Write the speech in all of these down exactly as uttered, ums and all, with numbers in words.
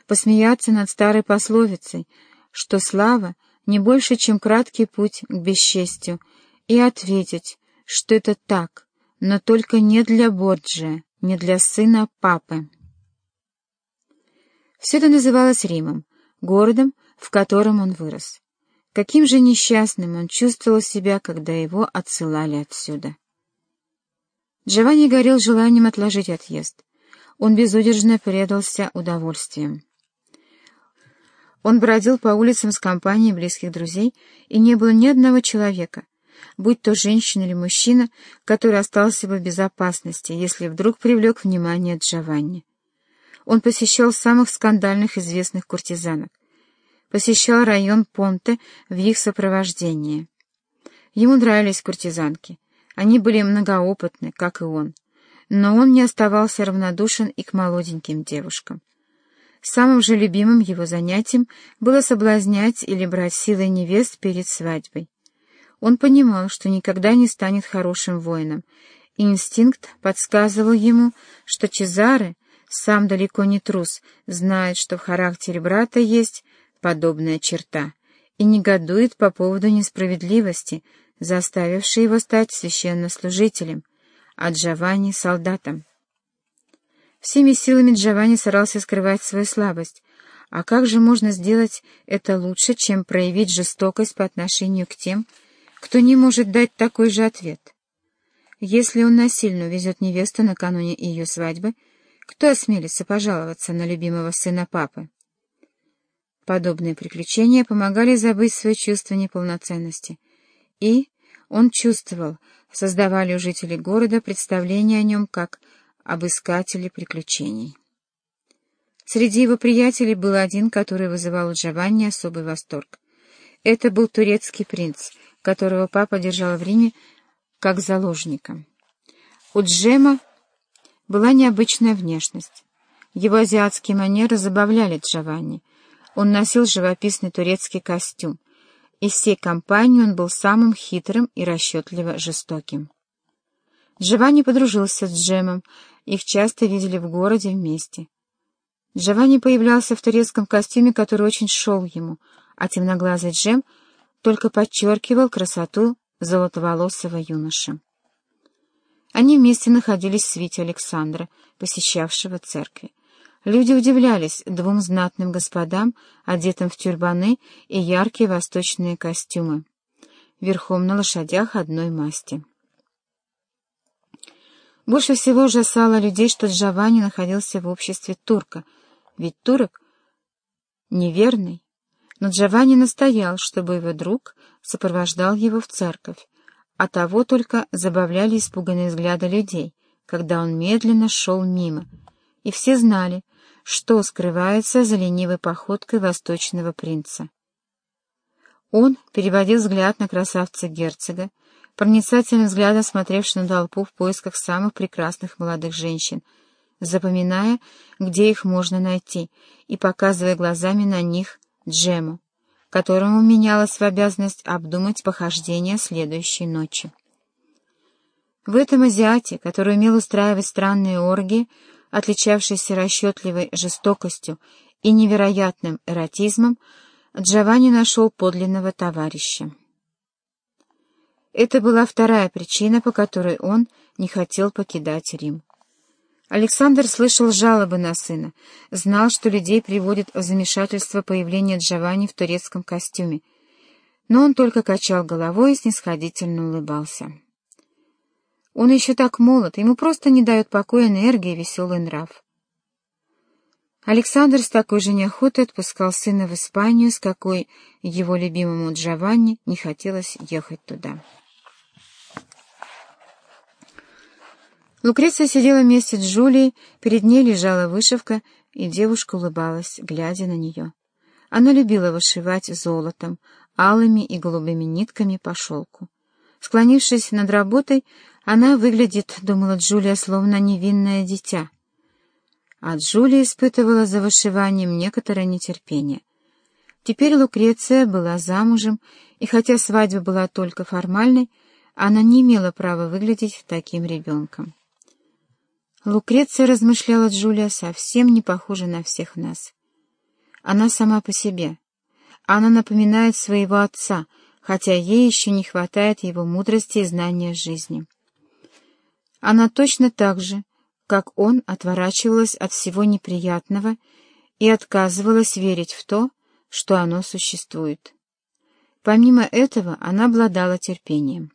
посмеяться над старой пословицей, что слава не больше, чем краткий путь к бесчестью, и ответить, что это так, но только не для Борджиа, не для сына папы. Все это называлось Римом, городом, в котором он вырос. Каким же несчастным он чувствовал себя, когда его отсылали отсюда. Джованни горел желанием отложить отъезд. Он безудержно предался удовольствиям. Он бродил по улицам с компанией близких друзей, и не было ни одного человека, будь то женщина или мужчина, который остался бы в безопасности, если вдруг привлек внимание Джованни. Он посещал самых скандальных известных куртизанок, посещал район Понте в их сопровождении. Ему нравились куртизанки, они были многоопытны, как и он, но он не оставался равнодушен и к молоденьким девушкам. Самым же любимым его занятием было соблазнять или брать силой невест перед свадьбой. Он понимал, что никогда не станет хорошим воином, и инстинкт подсказывал ему, что Чезаре, сам далеко не трус, знает, что в характере брата есть подобная черта, и негодует по поводу несправедливости, заставившей его стать священнослужителем, а Джованни — солдатом. Всеми силами Джованни старался скрывать свою слабость. А как же можно сделать это лучше, чем проявить жестокость по отношению к тем, кто не может дать такой же ответ? Если он насильно увезет невесту накануне ее свадьбы, кто осмелится пожаловаться на любимого сына папы? Подобные приключения помогали забыть свое чувство неполноценности. И он чувствовал, создавали у жителей города представление о нем как об искателе приключений. Среди его приятелей был один, который вызывал у Джованни особый восторг. Это был турецкий принц, которого папа держал в Риме как заложника. У Джема была необычная внешность. Его азиатские манеры забавляли Джованни. Он носил живописный турецкий костюм. Из всей компании он был самым хитрым и расчетливо жестоким. Джованни подружился с Джемом, их часто видели в городе вместе. Джованни появлялся в турецком костюме, который очень шел ему, а темноглазый Джем только подчеркивал красоту золотоволосого юноши. Они вместе находились в свите Александра, посещавшего церкви. Люди удивлялись двум знатным господам, одетым в тюрбаны и яркие восточные костюмы, верхом на лошадях одной масти. Больше всего ужасало людей, что Джованни находился в обществе турка, ведь турок неверный. Но Джованни настоял, чтобы его друг сопровождал его в церковь, а того только забавляли испуганные взгляды людей, когда он медленно шел мимо, и все знали, что скрывается за ленивой походкой восточного принца. Он переводил взгляд на красавца-герцога, проницательным взглядом смотревший на толпу в поисках самых прекрасных молодых женщин, запоминая, где их можно найти, и показывая глазами на них Джему, которому менялась в обязанность обдумать похождения следующей ночи. В этом азиате, который умел устраивать странные оргии, отличавшийся расчетливой жестокостью и невероятным эротизмом, Джованни нашел подлинного товарища. Это была вторая причина, по которой он не хотел покидать Рим. Александр слышал жалобы на сына, знал, что людей приводит в замешательство появление Джованни в турецком костюме, но он только качал головой и снисходительно улыбался. Он еще так молод, ему просто не дает покоя энергия и веселый нрав. Александр с такой же неохотой отпускал сына в Испанию, с какой его любимому Джованни не хотелось ехать туда. Лукреция сидела вместе с Джулией, перед ней лежала вышивка, и девушка улыбалась, глядя на нее. Она любила вышивать золотом, алыми и голубыми нитками по шелку. Склонившись над работой, она выглядит, думала Джулия, словно невинное дитя. А Джулия испытывала за вышиванием некоторое нетерпение. Теперь Лукреция была замужем, и хотя свадьба была только формальной, она не имела права выглядеть таким ребенком. Лукреция, размышляла Джулия, совсем не похожа на всех нас. Она сама по себе. Она напоминает своего отца, хотя ей еще не хватает его мудрости и знания жизни. Она точно так же, как он, отворачивалась от всего неприятного и отказывалась верить в то, что оно существует. Помимо этого, она обладала терпением.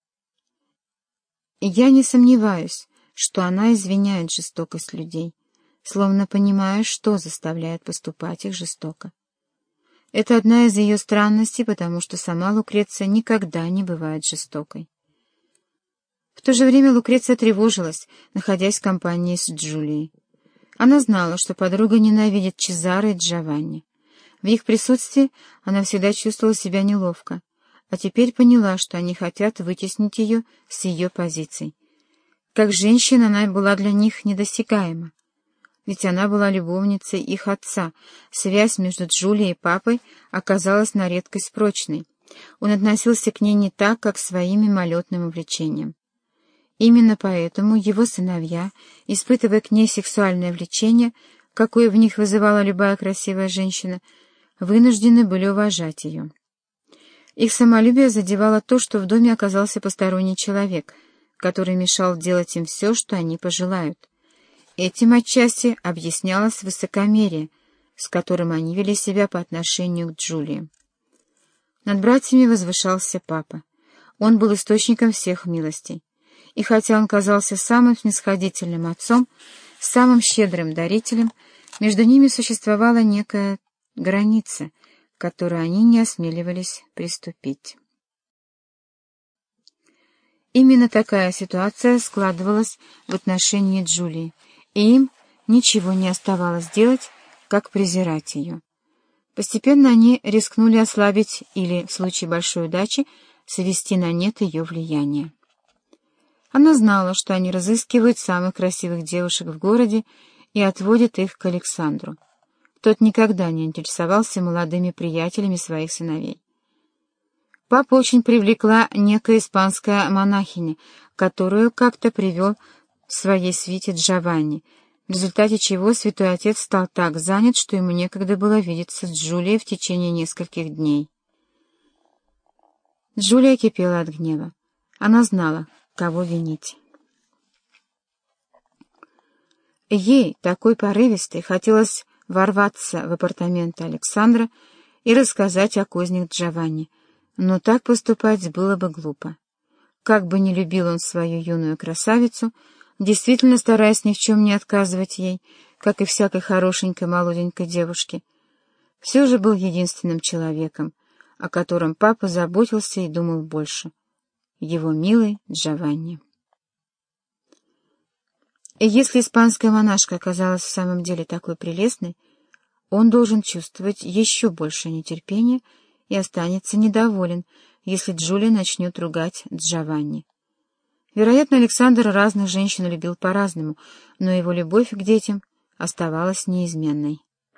И я не сомневаюсь, что она извиняет жестокость людей, словно понимая, что заставляет поступать их жестоко. Это одна из ее странностей, потому что сама Лукреция никогда не бывает жестокой. В то же время Лукреция тревожилась, находясь в компании с Джулией. Она знала, что подруга ненавидит Чезаро и Джованни. В их присутствии она всегда чувствовала себя неловко, а теперь поняла, что они хотят вытеснить ее с ее позиций. Как женщина она была для них недосягаема. Ведь она была любовницей их отца. Связь между Джулией и папой оказалась на редкость прочной. Он относился к ней не так, как к своим мимолетным увлечениям. Именно поэтому его сыновья, испытывая к ней сексуальное влечение, какое в них вызывала любая красивая женщина, вынуждены были уважать ее. Их самолюбие задевало то, что в доме оказался посторонний человек, который мешал делать им все, что они пожелают. Этим отчасти объяснялось высокомерие, с которым они вели себя по отношению к Джулии. Над братьями возвышался папа. Он был источником всех милостей. И хотя он казался самым снисходительным отцом, самым щедрым дарителем, между ними существовала некая граница, которую они не осмеливались приступить. Именно такая ситуация складывалась в отношении Джулии, и им ничего не оставалось делать, как презирать ее. Постепенно они рискнули ослабить или, в случае большой удачи, свести на нет ее влияние. Она знала, что они разыскивают самых красивых девушек в городе и отводят их к Александру. Тот никогда не интересовался молодыми приятелями своих сыновей. Папа очень привлекла некая испанская монахиня, которую как-то привел в своей свите Джованни, в результате чего святой отец стал так занят, что ему некогда было видеться с Джулией в течение нескольких дней. Джулия кипела от гнева. Она знала, кого винить. Ей, такой порывистой, хотелось ворваться в апартаменты Александра и рассказать о кознях Джованни, но так поступать было бы глупо. Как бы ни любил он свою юную красавицу, действительно стараясь ни в чем не отказывать ей, как и всякой хорошенькой молоденькой девушке, все же был единственным человеком, о котором папа заботился и думал больше — его милый Джованни. И если испанская монашка оказалась в самом деле такой прелестной, он должен чувствовать еще больше нетерпения и останется недоволен, если Джулия начнет ругать Джованни. Вероятно, Александр разных женщин любил по-разному, но его любовь к детям оставалась неизменной.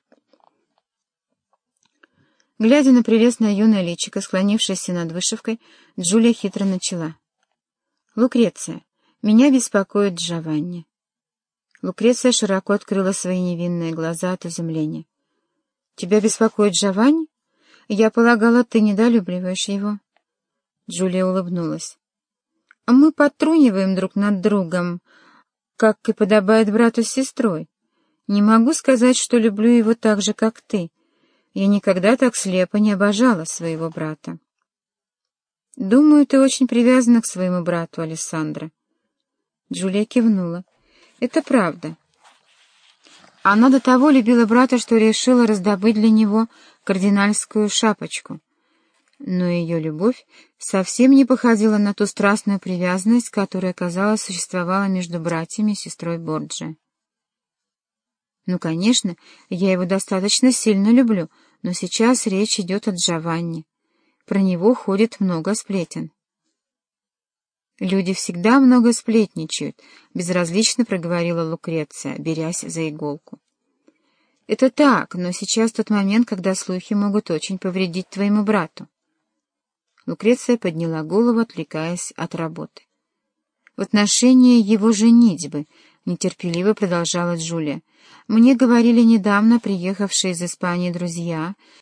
Глядя на прелестное юное личико, склонившееся над вышивкой, Джулия хитро начала. «Лукреция, меня беспокоит Джованни». Лукреция широко открыла свои невинные глаза от изумления. «Тебя беспокоит Джованни? Я полагала, ты недолюбливаешь его». Джулия улыбнулась. «Мы подтруниваем друг над другом, как и подобает брату с сестрой. Не могу сказать, что люблю его так же, как ты. Я никогда так слепо не обожала своего брата». «Думаю, ты очень привязана к своему брату, Алессандро». Джулия кивнула. «Это правда. Она до того любила брата, что решила раздобыть для него кардинальскую шапочку. Но ее любовь совсем не походила на ту страстную привязанность, которая, казалось, существовала между братьями и сестрой Борджиа. Ну, конечно, я его достаточно сильно люблю, но сейчас речь идет о Джованни. Про него ходит много сплетен». «Люди всегда много сплетничают», — безразлично проговорила Лукреция, берясь за иголку. «Это так, но сейчас тот момент, когда слухи могут очень повредить твоему брату». Лукреция подняла голову, отвлекаясь от работы. «В отношении его женитьбы нетерпеливо продолжала Джулия. «Мне говорили недавно приехавшие из Испании друзья,